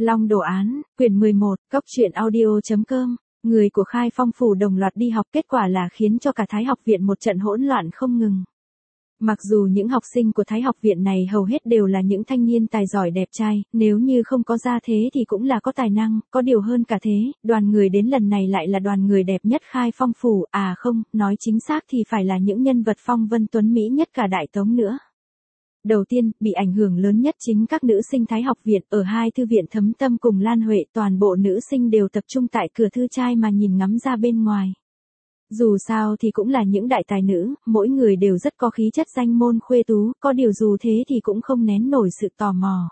Long Đồ Án, quyển 11, cốc truyện audio.com. Người của Khai Phong phủ đồng loạt đi học, kết quả là khiến cho cả Thái học viện một trận hỗn loạn không ngừng. Mặc dù những học sinh của Thái học viện này hầu hết đều là những thanh niên tài giỏi đẹp trai, nếu như không có gia thế thì cũng là có tài năng, có điều hơn cả thế, đoàn người đến lần này lại là đoàn người đẹp nhất Khai Phong phủ, à không, nói chính xác thì phải là những nhân vật phong vân tuấn mỹ nhất cả Đại Tống nữa. Đầu tiên, bị ảnh hưởng lớn nhất chính các nữ sinh Thái học viện, ở hai thư viện Thấm Tâm cùng Lan Huệ, toàn bộ nữ sinh đều tập trung tại cửa thư trai mà nhìn ngắm ra bên ngoài. Dù sao thì cũng là những đại tài nữ, mỗi người đều rất có khí chất danh môn khuê tú, có điều dù thế thì cũng không nén nổi sự tò mò.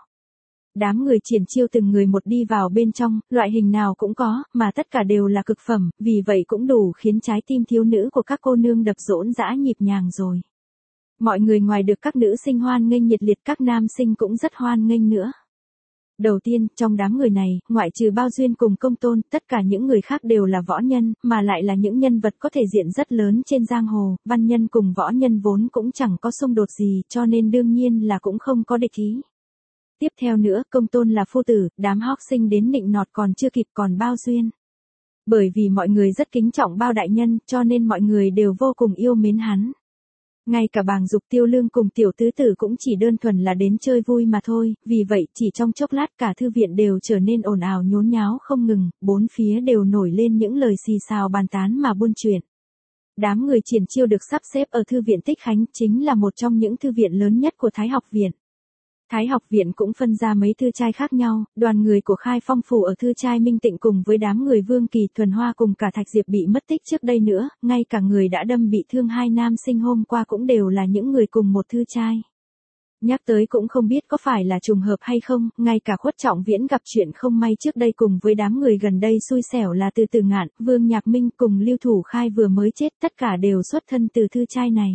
Đám người triển chiêu từng người một đi vào bên trong, loại hình nào cũng có, mà tất cả đều là cực phẩm, vì vậy cũng đủ khiến trái tim thiếu nữ của các cô nương đập rỗn rã nhịp nhàng rồi. Mọi người ngoài được các nữ sinh hoan nghênh nhiệt liệt, các nam sinh cũng rất hoan nghênh nữa. Đầu tiên, trong đám người này, ngoại trừ Bao Duyên cùng Công Tôn, tất cả những người khác đều là võ nhân, mà lại là những nhân vật có thể diện rất lớn trên giang hồ, văn nhân cùng võ nhân vốn cũng chẳng có xung đột gì, cho nên đương nhiên là cũng không có địch ý. Tiếp theo nữa, Công Tôn là phu tử, đám học sinh đến nịnh nọt còn chưa kịp, còn Bao Duyên. Bởi vì mọi người rất kính trọng Bao đại nhân, cho nên mọi người đều vô cùng yêu mến hắn. Ngay cả Bàng Dục, Tiêu Lương cùng tiểu tứ tử cũng chỉ đơn thuần là đến chơi vui mà thôi, vì vậy chỉ trong chốc lát cả thư viện đều trở nên ồn ào nhốn nháo không ngừng, bốn phía đều nổi lên những lời xì xào bàn tán mà buôn chuyện. Đám người triển chiêu được sắp xếp ở thư viện Tích Khánh, chính là một trong những thư viện lớn nhất của Thái học viện. Thái học viện cũng phân ra mấy thư trai khác nhau, đoàn người của Khai Phong phủ ở thư trai Minh Tịnh cùng với đám người Vương Kỳ, Thuần Hoa cùng cả Thạch Diệp bị mất tích trước đây nữa, ngay cả người đã đâm bị thương hai nam sinh hôm qua cũng đều là những người cùng một thư trai. Nhắc tới cũng không biết có phải là trùng hợp hay không, ngay cả Khuất Trọng Viễn gặp chuyện không may trước đây cùng với đám người gần đây xui xẻo là Từ Từ Ngạn, Vương Nhạc Minh cùng Lưu Thủ Khai vừa mới chết, tất cả đều xuất thân từ thư trai này.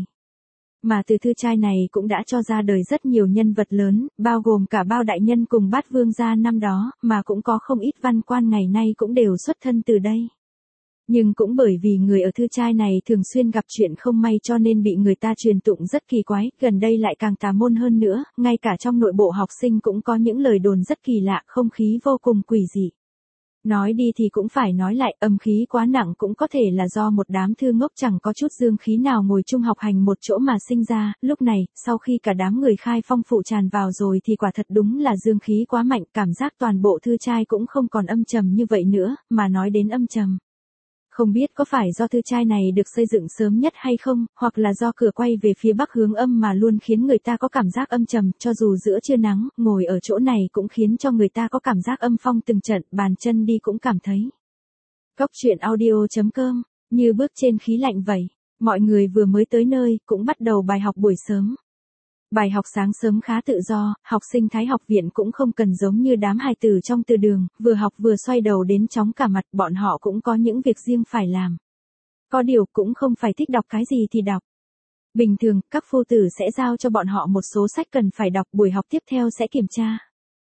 Mà từ thư trai này cũng đã cho ra đời rất nhiều nhân vật lớn, bao gồm cả Bao đại nhân cùng Bát Vương gia năm đó, mà cũng có không ít văn quan ngày nay cũng đều xuất thân từ đây. Nhưng cũng bởi vì người ở thư trai này thường xuyên gặp chuyện không may cho nên bị người ta truyền tụng rất kỳ quái, gần đây lại càng tà môn hơn nữa, ngay cả trong nội bộ học sinh cũng có những lời đồn rất kỳ lạ, không khí vô cùng quỷ dị. Nói đi thì cũng phải nói lại, âm khí quá nặng cũng có thể là do một đám thư ngốc chẳng có chút dương khí nào ngồi chung học hành một chỗ mà sinh ra, lúc này, sau khi cả đám người Khai Phong phụ tràn vào rồi thì quả thật đúng là dương khí quá mạnh, cảm giác toàn bộ thư trai cũng không còn âm trầm như vậy nữa, mà nói đến âm trầm. Không biết có phải do thư trai này được xây dựng sớm nhất hay không, hoặc là do cửa quay về phía bắc hướng âm mà luôn khiến người ta có cảm giác âm trầm, cho dù giữa trưa nắng, ngồi ở chỗ này cũng khiến cho người ta có cảm giác âm phong từng trận, bàn chân đi cũng cảm thấy. cốc truyện audio.com, như bước trên khí lạnh vậy. Mọi người vừa mới tới nơi, cũng bắt đầu bài học buổi sớm. Bài học sáng sớm khá tự do, học sinh Thái học viện cũng không cần giống như đám hài tử trong từ đường, vừa học vừa xoay đầu đến chóng cả mặt, bọn họ cũng có những việc riêng phải làm. Có điều cũng không phải thích đọc cái gì thì đọc. Bình thường, các phu tử sẽ giao cho bọn họ một số sách cần phải đọc, buổi học tiếp theo sẽ kiểm tra.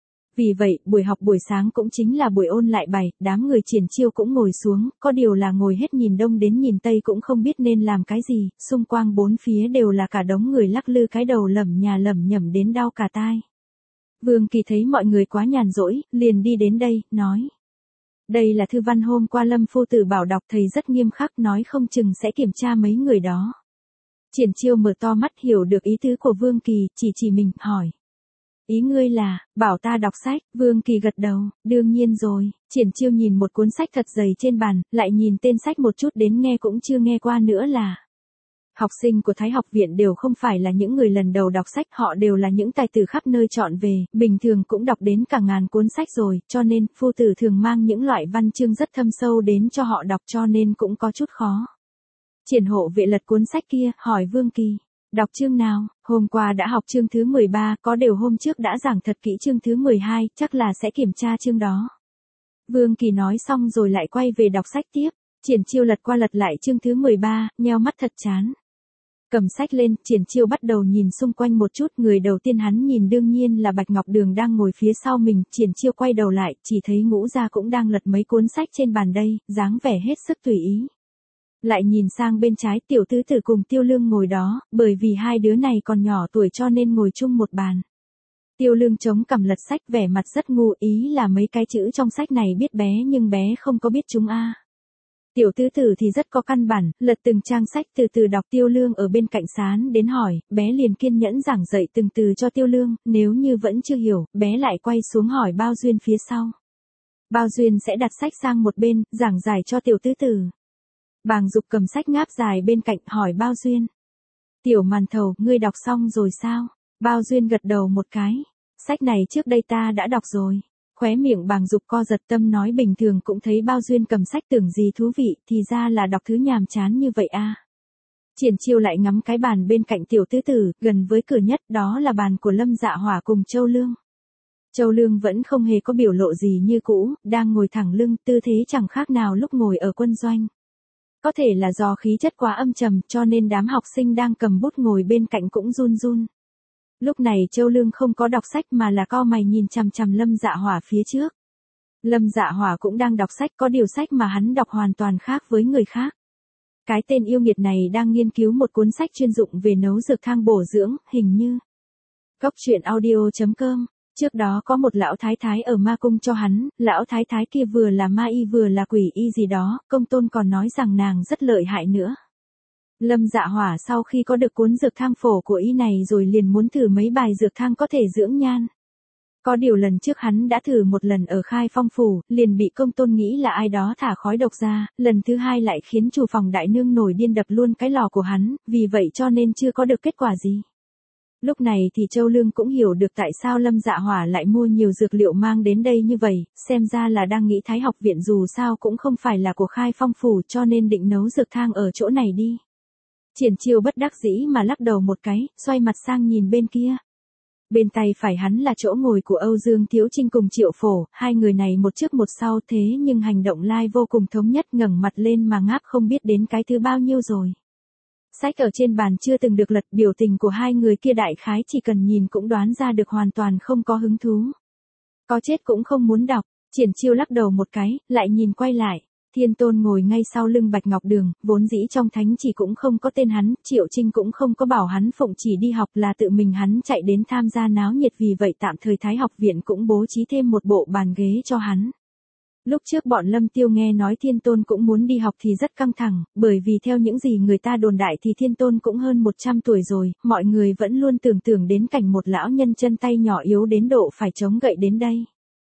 Vì vậy, buổi học buổi sáng cũng chính là buổi ôn lại bài, đám người triển chiêu cũng ngồi xuống, có điều là ngồi hết nhìn đông đến nhìn tây cũng không biết nên làm cái gì, xung quanh bốn phía đều là cả đống người lắc lư cái đầu lẩm nhẩm đến đau cả tai. Vương Kỳ thấy mọi người quá nhàn rỗi, liền đi đến đây, nói. Đây là thư văn hôm qua Lâm phu tử bảo đọc, thầy rất nghiêm khắc, nói không chừng sẽ kiểm tra mấy người đó. Triển chiêu mở to mắt hiểu được ý tứ của Vương Kỳ, chỉ mình, hỏi. Ý ngươi là, bảo ta đọc sách, Vương Kỳ gật đầu, đương nhiên rồi, triển chiêu nhìn một cuốn sách thật dày trên bàn, lại nhìn tên sách một chút đến nghe cũng chưa nghe qua nữa là. Học sinh của Thái học viện đều không phải là những người lần đầu đọc sách, họ đều là những tài tử khắp nơi chọn về, bình thường cũng đọc đến cả ngàn cuốn sách rồi, cho nên, phu tử thường mang những loại văn chương rất thâm sâu đến cho họ đọc cho nên cũng có chút khó. Triển hộ vệ lật cuốn sách kia, hỏi Vương Kỳ. Đọc chương nào? Hôm qua đã học chương thứ 13, có điều hôm trước đã giảng thật kỹ chương thứ 12, chắc là sẽ kiểm tra chương đó. Vương Kỳ nói xong rồi lại quay về đọc sách tiếp. Triển chiêu lật qua lật lại chương thứ 13, nheo mắt thật chán. Cầm sách lên, triển chiêu bắt đầu nhìn xung quanh một chút, người đầu tiên hắn nhìn đương nhiên là Bạch Ngọc Đường đang ngồi phía sau mình, triển chiêu quay đầu lại, chỉ thấy Ngũ Gia cũng đang lật mấy cuốn sách trên bàn đây, dáng vẻ hết sức tùy ý. Lại nhìn sang bên trái, tiểu tứ tử cùng Tiêu Lương ngồi đó, bởi vì hai đứa này còn nhỏ tuổi cho nên ngồi chung một bàn. Tiêu Lương chống cằm lật sách vẻ mặt rất ngu, ý là mấy cái chữ trong sách này biết bé nhưng bé không có biết chúng a. Tiểu tứ tử thì rất có căn bản, lật từng trang sách từ từ đọc. Tiêu Lương ở bên cạnh sán đến hỏi, bé liền kiên nhẫn giảng dạy từng từ cho Tiêu Lương, nếu như vẫn chưa hiểu, bé lại quay xuống hỏi Bao Duyên phía sau. Bao Duyên sẽ đặt sách sang một bên, giảng giải cho tiểu tứ tử. Bàng Dục cầm sách ngáp dài bên cạnh hỏi Bao Duyên. Tiểu màn thầu, ngươi đọc xong rồi sao? Bao Duyên gật đầu một cái. Sách này trước đây ta đã đọc rồi. Khóe miệng Bàng Dục co giật, tâm nói bình thường cũng thấy Bao Duyên cầm sách tưởng gì thú vị, thì ra là đọc thứ nhàm chán như vậy a. Triển Chiêu lại ngắm cái bàn bên cạnh tiểu tứ tử, gần với cửa nhất, đó là bàn của Lâm Dạ Hỏa cùng Châu Lương. Châu Lương vẫn không hề có biểu lộ gì như cũ, đang ngồi thẳng lưng, tư thế chẳng khác nào lúc ngồi ở quân doanh. Có thể là do khí chất quá âm trầm, cho nên đám học sinh đang cầm bút ngồi bên cạnh cũng run run. Lúc này Châu Lương không có đọc sách mà là cau mày nhìn chằm chằm Lâm Dạ Hỏa phía trước. Lâm Dạ Hỏa cũng đang đọc sách, có điều sách mà hắn đọc hoàn toàn khác với người khác. Cái tên yêu nghiệt này đang nghiên cứu một cuốn sách chuyên dụng về nấu dược thang bổ dưỡng, hình như. Coctruyện.audio.com. Trước đó có một lão thái thái ở ma cung cho hắn, lão thái thái kia vừa là ma y vừa là quỷ y gì đó, công tôn còn nói rằng nàng rất lợi hại nữa. Lâm Dạ Hỏa sau khi có được cuốn dược thang phổ của y này rồi liền muốn thử mấy bài dược thang có thể dưỡng nhan. Có điều lần trước hắn đã thử một lần ở Khai Phong phủ, liền bị công tôn nghĩ là ai đó thả khói độc ra, lần thứ hai lại khiến chủ phòng đại nương nổi điên đập luôn cái lò của hắn, vì vậy cho nên chưa có được kết quả gì. Lúc này thì Châu Lương cũng hiểu được tại sao Lâm Dạ Hỏa lại mua nhiều dược liệu mang đến đây như vậy, xem ra là đang nghĩ Thái học viện dù sao cũng không phải là của Khai Phong phủ cho nên định nấu dược thang ở chỗ này đi. Triển Chiêu bất đắc dĩ mà lắc đầu một cái, xoay mặt sang nhìn bên kia. Bên tay phải hắn là chỗ ngồi của Âu Dương Thiếu Trinh cùng Triệu Phổ, hai người này một trước một sau thế nhưng hành động lai vô cùng thống nhất, ngẩng mặt lên mà ngáp không biết đến cái thứ bao nhiêu rồi. Sách ở trên bàn chưa từng được lật, biểu tình của hai người kia đại khái chỉ cần nhìn cũng đoán ra được hoàn toàn không có hứng thú. Có chết cũng không muốn đọc. Triển Chiêu lắc đầu một cái, lại nhìn quay lại. Thiên Tôn ngồi ngay sau lưng Bạch Ngọc Đường, vốn dĩ trong thánh chỉ cũng không có tên hắn, Triệu Trinh cũng không có bảo hắn phụng chỉ đi học, là tự mình hắn chạy đến tham gia náo nhiệt, vì vậy tạm thời Thái học viện cũng bố trí thêm một bộ bàn ghế cho hắn. Lúc trước bọn Lâm Tiêu nghe nói Thiên Tôn cũng muốn đi học thì rất căng thẳng, bởi vì theo những gì người ta đồn đại thì Thiên Tôn cũng hơn 100 tuổi rồi, mọi người vẫn luôn tưởng tượng đến cảnh một lão nhân chân tay nhỏ yếu đến độ phải chống gậy đến đây.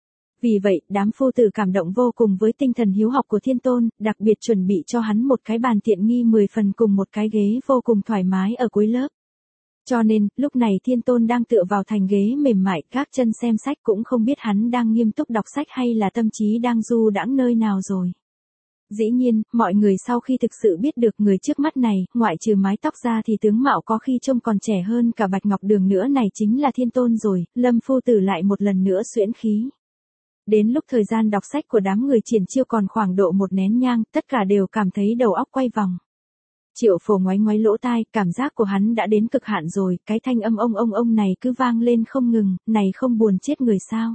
Vì vậy, đám phu tử cảm động vô cùng với tinh thần hiếu học của Thiên Tôn, đặc biệt chuẩn bị cho hắn một cái bàn tiện nghi 10 phần cùng một cái ghế vô cùng thoải mái ở cuối lớp. Cho nên, lúc này Thiên Tôn đang tựa vào thành ghế mềm mại, các chân xem sách, cũng không biết hắn đang nghiêm túc đọc sách hay là tâm trí đang du đãng nơi nào rồi. Dĩ nhiên, mọi người sau khi thực sự biết được người trước mắt này, ngoại trừ mái tóc ra thì tướng mạo có khi trông còn trẻ hơn cả Bạch Ngọc Đường nữa, này chính là Thiên Tôn rồi. Lâm phu tử lại một lần nữa xuyễn khí. Đến lúc thời gian đọc sách của đám người Triển Chiêu còn khoảng độ một nén nhang, tất cả đều cảm thấy đầu óc quay vòng. Triệu Phổ ngoáy ngoáy lỗ tai, cảm giác của hắn đã đến cực hạn rồi, cái thanh âm ông này cứ vang lên không ngừng, này không buồn chết người sao.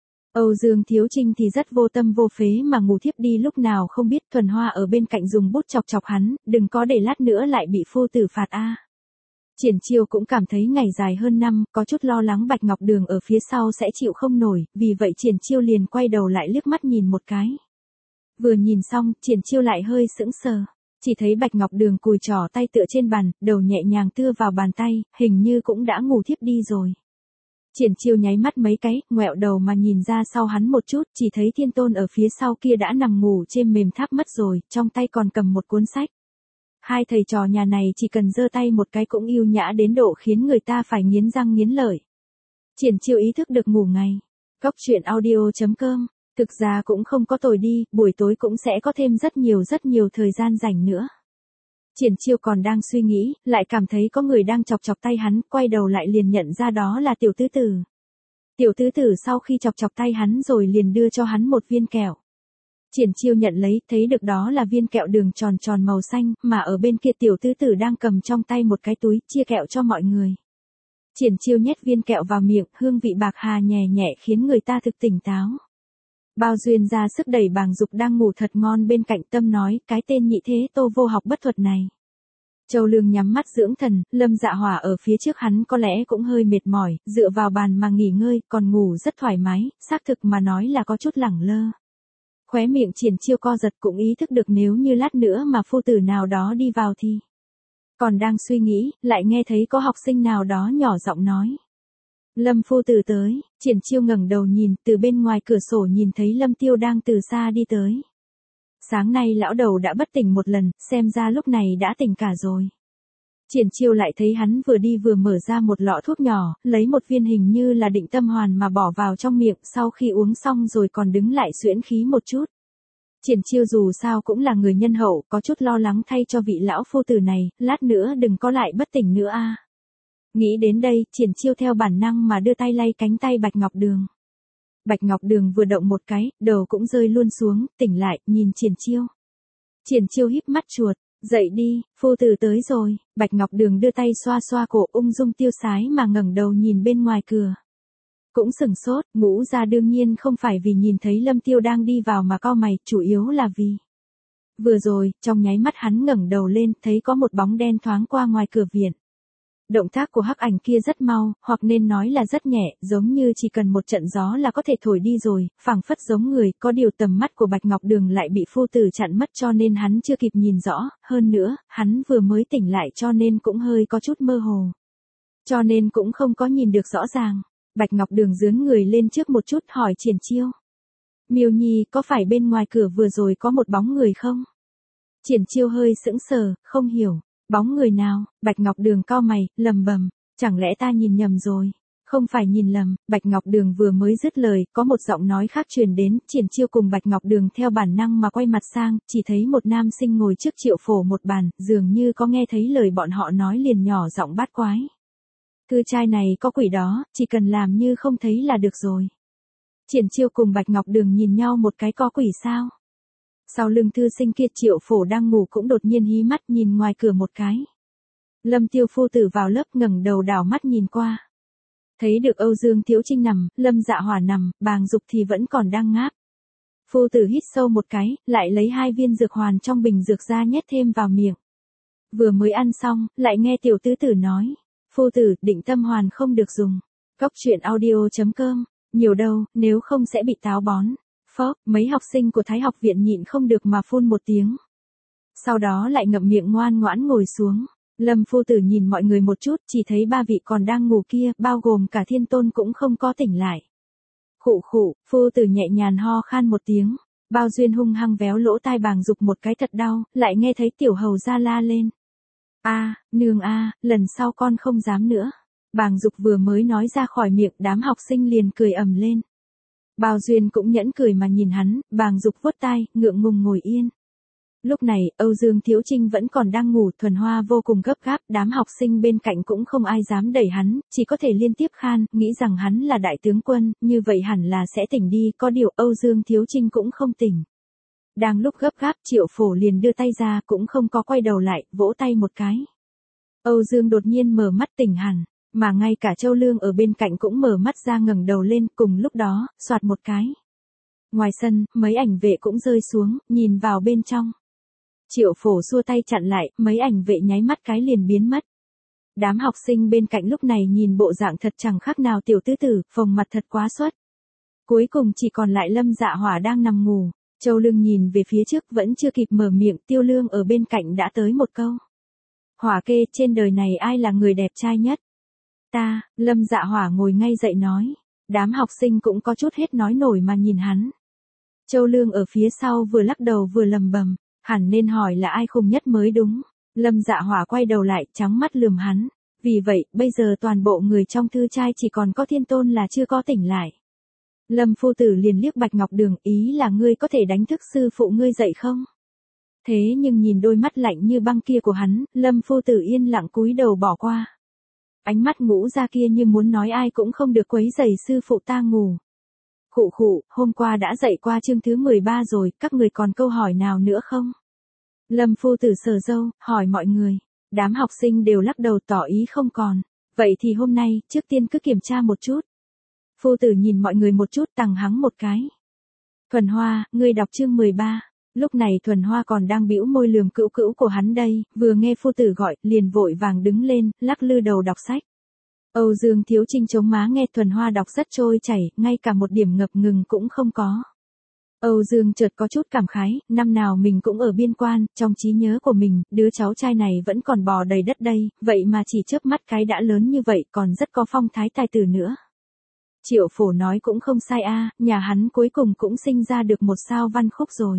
Âu Dương Thiếu Trinh thì rất vô tâm vô phế mà ngủ thiếp đi lúc nào không biết. Thuần Hoa ở bên cạnh dùng bút chọc chọc hắn, đừng có để lát nữa lại bị phu tử phạt a. Triển Chiêu cũng cảm thấy ngày dài hơn năm, có chút lo lắng Bạch Ngọc Đường ở phía sau sẽ chịu không nổi, vì vậy Triển Chiêu liền quay đầu lại liếc mắt nhìn một cái. Vừa nhìn xong, Triển Chiêu lại hơi sững sờ, chỉ thấy Bạch Ngọc Đường cùi trỏ tay tựa trên bàn, đầu nhẹ nhàng tựa vào bàn tay, hình như cũng đã ngủ thiếp đi rồi. Triển Chiêu nháy mắt mấy cái, ngoẹo đầu mà nhìn ra sau hắn một chút, chỉ thấy Thiên Tôn ở phía sau kia đã nằm ngủ trên mềm tháp mất rồi, trong tay còn cầm một cuốn sách. Hai thầy trò nhà này chỉ cần giơ tay một cái cũng yêu nhã đến độ khiến người ta phải nghiến răng nghiến lợi. Triển Chiêu ý thức được ngủ ngay. Coctruyện.audio.com. Thực ra cũng không có tồi đi, buổi tối cũng sẽ có thêm rất nhiều thời gian rảnh nữa. Triển Chiêu còn đang suy nghĩ, lại cảm thấy có người đang chọc chọc tay hắn, quay đầu lại liền nhận ra đó là Tiểu Tứ Tử. Tiểu Tứ Tử sau khi chọc chọc tay hắn rồi liền đưa cho hắn một viên kẹo. Triển Chiêu nhận lấy, thấy được đó là viên kẹo đường tròn tròn màu xanh, mà ở bên kia Tiểu Tứ Tử đang cầm trong tay một cái túi, chia kẹo cho mọi người. Triển Chiêu nhét viên kẹo vào miệng, hương vị bạc hà nhẹ nhẹ khiến người ta thực tỉnh táo. Bao Duyên ra sức đẩy Bàng Dục đang ngủ thật ngon bên cạnh, tâm nói, cái tên nhị thế tô vô học bất thuật này. Châu Lương nhắm mắt dưỡng thần, Lâm Dạ Hỏa ở phía trước hắn có lẽ cũng hơi mệt mỏi, dựa vào bàn mà nghỉ ngơi, còn ngủ rất thoải mái, xác thực mà nói là có chút lẳng lơ. Khóe miệng Triển Chiêu co giật cũng ý thức được nếu như lát nữa mà phu tử nào đó đi vào thì. Còn đang suy nghĩ, lại nghe thấy có học sinh nào đó nhỏ giọng nói. Lâm phu tử tới, Triển Chiêu ngẩng đầu nhìn, từ bên ngoài cửa sổ nhìn thấy Lâm Tiêu đang từ xa đi tới. Sáng nay lão đầu đã bất tỉnh một lần, xem ra lúc này đã tỉnh cả rồi. Triển Chiêu lại thấy hắn vừa đi vừa mở ra một lọ thuốc nhỏ, lấy một viên hình như là định tâm hoàn mà bỏ vào trong miệng, sau khi uống xong rồi còn đứng lại xuyễn khí một chút. Triển Chiêu dù sao cũng là người nhân hậu, có chút lo lắng thay cho vị lão phu tử này, lát nữa đừng có lại bất tỉnh nữa a. Nghĩ đến đây, Triển Chiêu theo bản năng mà đưa tay lay cánh tay Bạch Ngọc Đường. Bạch Ngọc Đường vừa động một cái, đầu cũng rơi luôn xuống, tỉnh lại, nhìn Triển Chiêu. Triển Chiêu híp mắt chuột, dậy đi, phu tử tới rồi. Bạch Ngọc Đường đưa tay xoa xoa cổ, ung dung tiêu sái mà ngẩng đầu nhìn bên ngoài cửa. Cũng sừng sốt, Ngũ gia đương nhiên không phải vì nhìn thấy Lâm Tiêu đang đi vào mà cau mày, chủ yếu là vì. Vừa rồi, trong nháy mắt hắn ngẩng đầu lên, thấy có một bóng đen thoáng qua ngoài cửa viện. Động tác của hắc ảnh kia rất mau, hoặc nên nói là rất nhẹ, giống như chỉ cần một trận gió là có thể thổi đi rồi, phảng phất giống người, có điều tầm mắt của Bạch Ngọc Đường lại bị phu tử chặn mất cho nên hắn chưa kịp nhìn rõ, hơn nữa, hắn vừa mới tỉnh lại cho nên cũng hơi có chút mơ hồ. Cho nên cũng không có nhìn được rõ ràng. Bạch Ngọc Đường dướn người lên trước một chút hỏi Triển Chiêu. Miêu Nhi, có phải bên ngoài cửa vừa rồi có một bóng người không? Triển Chiêu hơi sững sờ, không hiểu. Bóng người nào? Bạch Ngọc Đường cau mày, lầm bầm, chẳng lẽ ta nhìn nhầm rồi? Không phải nhìn lầm, Bạch Ngọc Đường vừa mới dứt lời, có một giọng nói khác truyền đến, Triển Chiêu cùng Bạch Ngọc Đường theo bản năng mà quay mặt sang, chỉ thấy một nam sinh ngồi trước Triệu Phổ một bàn, dường như có nghe thấy lời bọn họ nói liền nhỏ giọng bát quái. Thư trai này có quỷ đó, chỉ cần làm như không thấy là được rồi. Triển Chiêu cùng Bạch Ngọc Đường nhìn nhau một cái, có quỷ sao? Sau lưng thư sinh kia Triệu Phổ đang ngủ cũng đột nhiên hí mắt nhìn ngoài cửa một cái. Lâm Tiêu phu tử vào lớp ngẩng đầu đảo mắt nhìn qua. Thấy được Âu Dương Thiếu Trinh nằm, Lâm Dạ Hỏa nằm, Bàng Dục thì vẫn còn đang ngáp. Phu tử hít sâu một cái, lại lấy 2 viên dược hoàn trong bình dược ra nhét thêm vào miệng. Vừa mới ăn xong, lại nghe tiểu tứ tử nói. Phu tử, định tâm hoàn không được dùng. Cóc truyện audio.com, nhiều đâu, nếu không sẽ bị táo bón. Phốc, mấy học sinh của Thái học viện nhịn không được mà phun một tiếng. Sau đó lại ngậm miệng ngoan ngoãn ngồi xuống. Lâm phu tử nhìn mọi người một chút, chỉ thấy 3 vị còn đang ngủ kia, bao gồm cả Thiên Tôn cũng không có tỉnh lại. Khụ khụ, phu tử nhẹ nhàng ho khan một tiếng. Bao Duyên hung hăng véo lỗ tai Bàng Dục một cái thật đau, lại nghe thấy tiểu hầu ra la lên. A, nương a, lần sau con không dám nữa. Bàng Dục vừa mới nói ra khỏi miệng, đám học sinh liền cười ầm lên. Bao Duyên cũng nhẫn cười mà nhìn hắn, Bàng Dục vuốt tai, ngượng ngùng ngồi yên. Lúc này, Âu Dương Thiếu Trinh vẫn còn đang ngủ, Thuần Hoa vô cùng gấp gáp, đám học sinh bên cạnh cũng không ai dám đẩy hắn, chỉ có thể liên tiếp khan, nghĩ rằng hắn là đại tướng quân, như vậy hẳn là sẽ tỉnh đi, có điều Âu Dương Thiếu Trinh cũng không tỉnh. Đang lúc gấp gáp, Triệu Phổ liền đưa tay ra, cũng không có quay đầu lại, vỗ tay một cái. Âu Dương đột nhiên mở mắt tỉnh hẳn, mà ngay cả Châu Lương ở bên cạnh cũng mở mắt ra ngẩng đầu lên, cùng lúc đó, xoạt một cái. Ngoài sân, mấy ảnh vệ cũng rơi xuống, nhìn vào bên trong. Triệu Phổ xua tay chặn lại, mấy ảnh vệ nháy mắt cái liền biến mất. Đám học sinh bên cạnh lúc này nhìn bộ dạng thật chẳng khác nào tiểu tứ tử, phồng mặt thật quá xuất. Cuối cùng chỉ còn lại Lâm Dạ Hỏa đang nằm ngủ. Châu Lương nhìn về phía trước vẫn chưa kịp mở miệng, Tiêu Lương ở bên cạnh đã tới một câu. Hỏa kê, trên đời này ai là người đẹp trai nhất? Ta, Lâm Dạ Hỏa ngồi ngay dậy nói. Đám học sinh cũng có chút hết nói nổi mà nhìn hắn. Châu Lương ở phía sau vừa lắc đầu vừa lầm bầm, hẳn nên hỏi là ai khùng nhất mới đúng. Lâm Dạ Hỏa quay đầu lại, trắng mắt lườm hắn. Vì vậy, bây giờ toàn bộ người trong thư trai chỉ còn có Thiên Tôn là chưa có tỉnh lại. Lâm phu tử liền liếc Bạch Ngọc Đường, ý là ngươi có thể đánh thức sư phụ ngươi dậy không? Thế nhưng nhìn đôi mắt lạnh như băng kia của hắn, Lâm phu tử yên lặng cúi đầu bỏ qua. Ánh mắt Ngũ ra kia như muốn nói ai cũng không được quấy rầy sư phụ ta ngủ. Khụ khụ, hôm qua đã dạy qua chương thứ 13 rồi, các người còn câu hỏi nào nữa không? Lâm phu tử sờ râu, hỏi mọi người. Đám học sinh đều lắc đầu tỏ ý không còn. Vậy thì hôm nay, trước tiên cứ kiểm tra một chút. Phu tử nhìn mọi người một chút, tằng hắng một cái. Thuần Hoa, ngươi đọc chương 13. Lúc này Thuần Hoa còn đang bĩu môi lườm cữu cữu của hắn đây, vừa nghe phu tử gọi, liền vội vàng đứng lên, lắc lư đầu đọc sách. Âu Dương Thiếu Trinh chống má nghe Thuần Hoa đọc rất trôi chảy, ngay cả một điểm ngập ngừng cũng không có. Âu Dương chợt có chút cảm khái, năm nào mình cũng ở biên quan, trong trí nhớ của mình, đứa cháu trai này vẫn còn bò đầy đất đây, vậy mà chỉ chớp mắt cái đã lớn như vậy, còn rất có phong thái tài tử nữa. Triệu Phổ nói cũng không sai a, nhà hắn cuối cùng cũng sinh ra được một sao văn khúc rồi.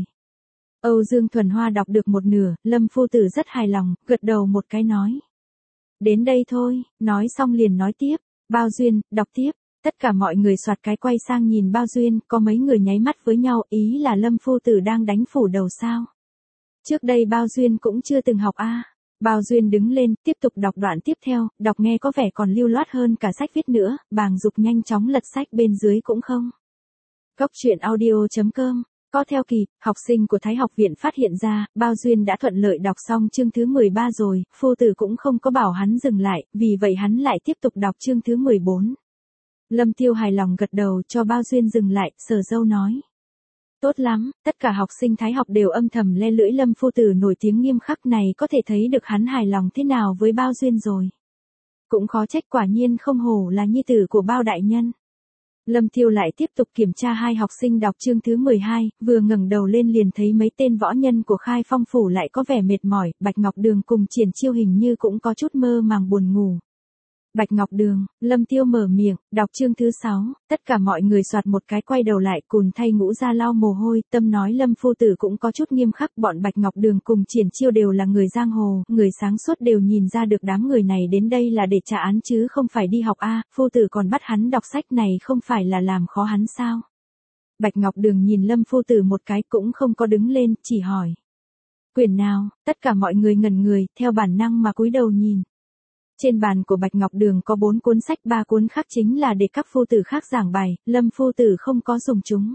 Âu Dương Thuần Hoa đọc được một nửa, Lâm phu tử rất hài lòng, gật đầu một cái nói. Đến đây thôi, nói xong liền nói tiếp, Bao Duyên, đọc tiếp. Tất cả mọi người soạt cái quay sang nhìn Bao Duyên, có mấy người nháy mắt với nhau, ý là Lâm phu tử đang đánh phủ đầu sao. Trước đây Bao Duyên cũng chưa từng học a. Bao Duyên đứng lên, tiếp tục đọc đoạn tiếp theo, đọc nghe có vẻ còn lưu loát hơn cả sách viết nữa, Bàng Dục nhanh chóng lật sách bên dưới cũng không. Cốc truyện audio.com. Có theo kịp, học sinh của Thái học viện phát hiện ra, Bao Duyên đã thuận lợi đọc xong chương thứ 13 rồi, phu tử cũng không có bảo hắn dừng lại, vì vậy hắn lại tiếp tục đọc chương thứ 14. Lâm Tiêu hài lòng gật đầu cho Bao Duyên dừng lại, sờ râu nói. Tốt lắm, tất cả học sinh Thái học đều âm thầm le lưỡi Lâm phu tử nổi tiếng nghiêm khắc này, có thể thấy được hắn hài lòng thế nào với Bao Duyên rồi. Cũng khó trách, quả nhiên không hổ là nhi tử của Bao đại nhân. Lâm Tiêu lại tiếp tục kiểm tra hai học sinh đọc chương thứ 12, vừa ngẩng đầu lên liền thấy mấy tên võ nhân của Khai Phong phủ lại có vẻ mệt mỏi, Bạch Ngọc Đường cùng Triển Chiêu hình như cũng có chút mơ màng buồn ngủ. Bạch Ngọc Đường, Lâm Tiêu mở miệng, đọc chương thứ 6, tất cả mọi người soạt một cái quay đầu lại, cùn thay ngũ ra lau mồ hôi, tâm nói Lâm phu tử cũng có chút nghiêm khắc, bọn Bạch Ngọc Đường cùng Triển Chiêu đều là người giang hồ, người sáng suốt đều nhìn ra được đám người này đến đây là để trả án chứ không phải đi học a, phu tử còn bắt hắn đọc sách này không phải là làm khó hắn sao? Bạch Ngọc Đường nhìn Lâm phu tử một cái cũng không có đứng lên, chỉ hỏi. Quyển nào? Tất cả mọi người ngẩn người, theo bản năng mà cúi đầu nhìn. Trên bàn của Bạch Ngọc Đường có 4 cuốn sách, 3 cuốn khác chính là để các phu tử khác giảng bài, Lâm phu tử không có dùng chúng.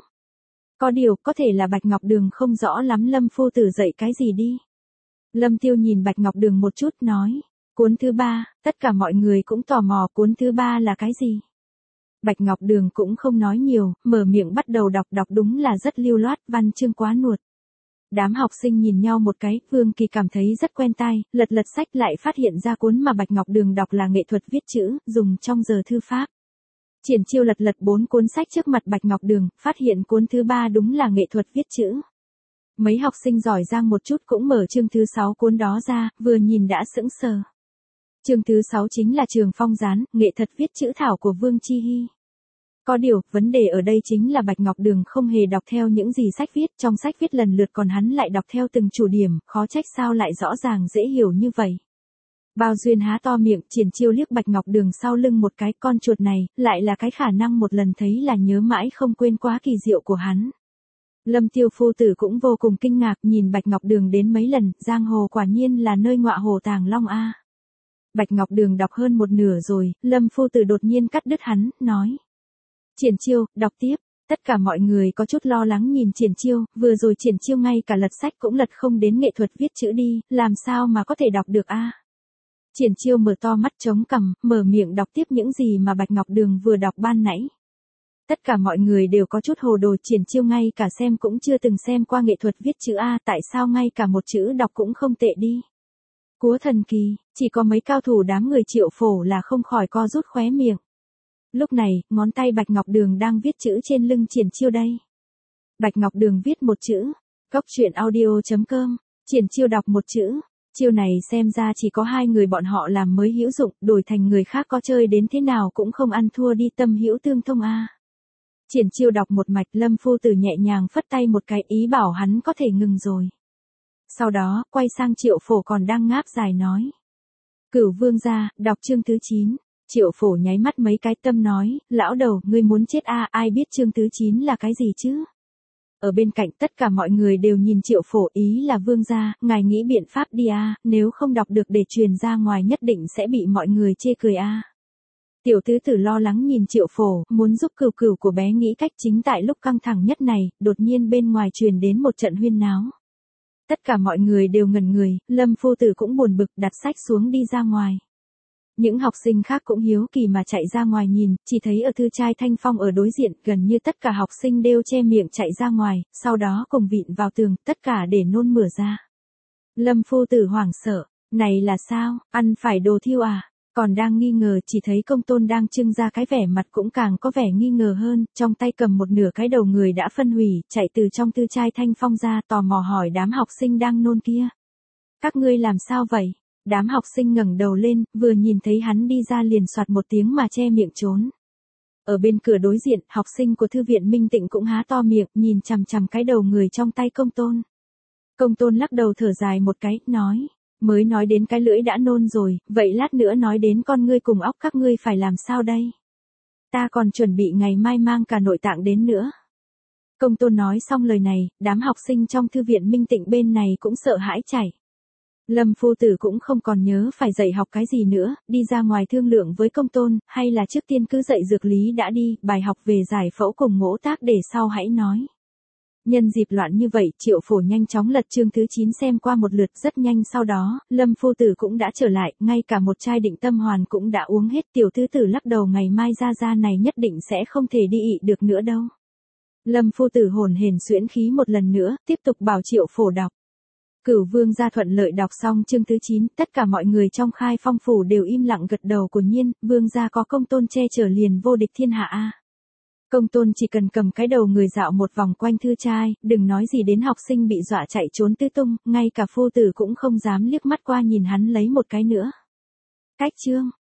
Có điều, có thể là Bạch Ngọc Đường không rõ lắm Lâm phu tử dạy cái gì đi. Lâm Tiêu nhìn Bạch Ngọc Đường một chút nói, cuốn thứ 3, tất cả mọi người cũng tò mò cuốn thứ 3 là cái gì. Bạch Ngọc Đường cũng không nói nhiều, mở miệng bắt đầu đọc đúng là rất lưu loát, văn chương quá nuột. Đám học sinh nhìn nhau một cái, Vương Kỳ cảm thấy rất quen tai, lật sách lại phát hiện ra cuốn mà Bạch Ngọc Đường đọc là nghệ thuật viết chữ, dùng trong giờ thư pháp. Triển Chiêu lật 4 cuốn sách trước mặt Bạch Ngọc Đường, phát hiện cuốn thứ 3 đúng là nghệ thuật viết chữ. Mấy học sinh giỏi giang một chút cũng mở chương thứ 6 cuốn đó ra, vừa nhìn đã sững sờ. Chương thứ 6 chính là Trường Phong Gián, nghệ thuật viết chữ thảo của Vương Chi Hy. Có điều, vấn đề ở đây chính là Bạch Ngọc Đường không hề đọc theo những gì sách viết, trong sách viết lần lượt còn hắn lại đọc theo từng chủ điểm, khó trách sao lại rõ ràng dễ hiểu như vậy. Bao Duyên há to miệng, Triển Chiêu liếc Bạch Ngọc Đường sau lưng một cái, con chuột này, lại là cái khả năng một lần thấy là nhớ mãi không quên quá kỳ diệu của hắn. Lâm Tiêu phu tử cũng vô cùng kinh ngạc nhìn Bạch Ngọc Đường đến mấy lần, giang hồ quả nhiên là nơi ngọa hồ tàng long a. Bạch Ngọc Đường đọc hơn một nửa rồi, Lâm phu tử đột nhiên cắt đứt hắn, nói. Triển Chiêu, đọc tiếp. Tất cả mọi người có chút lo lắng nhìn Triển Chiêu, vừa rồi Triển Chiêu ngay cả lật sách cũng lật không đến nghệ thuật viết chữ đi, làm sao mà có thể đọc được a? Triển Chiêu mở to mắt chống cằm, mở miệng đọc tiếp những gì mà Bạch Ngọc Đường vừa đọc ban nãy. Tất cả mọi người đều có chút hồ đồ, Triển Chiêu ngay cả xem cũng chưa từng xem qua nghệ thuật viết chữ a, tại sao ngay cả một chữ đọc cũng không tệ đi. Cúa thần kỳ, chỉ có mấy cao thủ đám người Triệu Phổ là không khỏi co rút khóe miệng. Lúc này, ngón tay Bạch Ngọc Đường đang viết chữ trên lưng Triển Chiêu đây. Bạch Ngọc Đường viết một chữ, cốc truyện audio.com, Triển Chiêu đọc một chữ. Chiêu này xem ra chỉ có 2 người bọn họ làm mới hữu dụng, đổi thành người khác có chơi đến thế nào cũng không ăn thua đi, tâm hữu tương thông a. Triển Chiêu đọc một mạch, Lâm phu tử nhẹ nhàng phất tay một cái, ý bảo hắn có thể ngừng rồi. Sau đó, quay sang Triệu Phổ còn đang ngáp dài nói. Cửu Vương gia, đọc chương thứ 9. Triệu Phổ nháy mắt mấy cái, tâm nói, lão đầu, ngươi muốn chết a, ai biết chương thứ 9 là cái gì chứ? Ở bên cạnh tất cả mọi người đều nhìn Triệu Phổ, ý là Vương gia, ngài nghĩ biện pháp đi a, nếu không đọc được để truyền ra ngoài nhất định sẽ bị mọi người chê cười a. Tiểu tứ tử lo lắng nhìn Triệu Phổ, muốn giúp cừu cừu của bé nghĩ cách, chính tại lúc căng thẳng nhất này, đột nhiên bên ngoài truyền đến một trận huyên náo. Tất cả mọi người đều ngẩn người, Lâm phu tử cũng buồn bực đặt sách xuống đi ra ngoài. Những học sinh khác cũng hiếu kỳ mà chạy ra ngoài nhìn, chỉ thấy ở thư trai Thanh Phong ở đối diện, gần như tất cả học sinh đều che miệng chạy ra ngoài, sau đó cùng vịn vào tường, tất cả để nôn mửa ra. Lâm phu tử hoảng sợ, này là sao, ăn phải đồ thiêu à? Còn đang nghi ngờ chỉ thấy Công Tôn đang trưng ra cái vẻ mặt cũng càng có vẻ nghi ngờ hơn, trong tay cầm một nửa cái đầu người đã phân hủy, chạy từ trong thư trai Thanh Phong ra, tò mò hỏi đám học sinh đang nôn kia. Các ngươi làm sao vậy? Đám học sinh ngẩng đầu lên, vừa nhìn thấy hắn đi ra liền soạt một tiếng mà che miệng trốn. Ở bên cửa đối diện, học sinh của thư viện Minh Tịnh cũng há to miệng, nhìn chằm chằm cái đầu người trong tay Công Tôn. Công Tôn lắc đầu thở dài một cái, nói, mới nói đến cái lưỡi đã nôn rồi, vậy lát nữa nói đến con ngươi cùng óc các ngươi phải làm sao đây? Ta còn chuẩn bị ngày mai mang cả nội tạng đến nữa. Công Tôn nói xong lời này, đám học sinh trong thư viện Minh Tịnh bên này cũng sợ hãi chạy. Lâm phu tử cũng không còn nhớ phải dạy học cái gì nữa, đi ra ngoài thương lượng với Công Tôn, hay là trước tiên cứ dạy dược lý đã đi, bài học về giải phẫu cùng ngỗ tác để sau hãy nói. Nhân dịp loạn như vậy, Triệu Phổ nhanh chóng lật chương thứ 9 xem qua một lượt, rất nhanh sau đó, Lâm phu tử cũng đã trở lại, ngay cả một chai Định Tâm Hoàn cũng đã uống hết. Tiểu tứ tử lắc đầu, ngày mai ra này nhất định sẽ không thể đi ị được nữa đâu. Lâm phu tử hồn hển xuyễn khí một lần nữa, tiếp tục bảo Triệu Phổ đọc. Cửu Vương gia thuận lợi đọc xong chương thứ 9, tất cả mọi người trong Khai Phong phủ đều im lặng gật đầu của nhiên, Vương gia có Công Tôn che chở liền vô địch thiên hạ a. Công Tôn chỉ cần cầm cái đầu người dạo một vòng quanh thư trai, đừng nói gì đến học sinh bị dọa chạy trốn tứ tung, ngay cả phu tử cũng không dám liếc mắt qua nhìn hắn lấy một cái nữa. Cách chương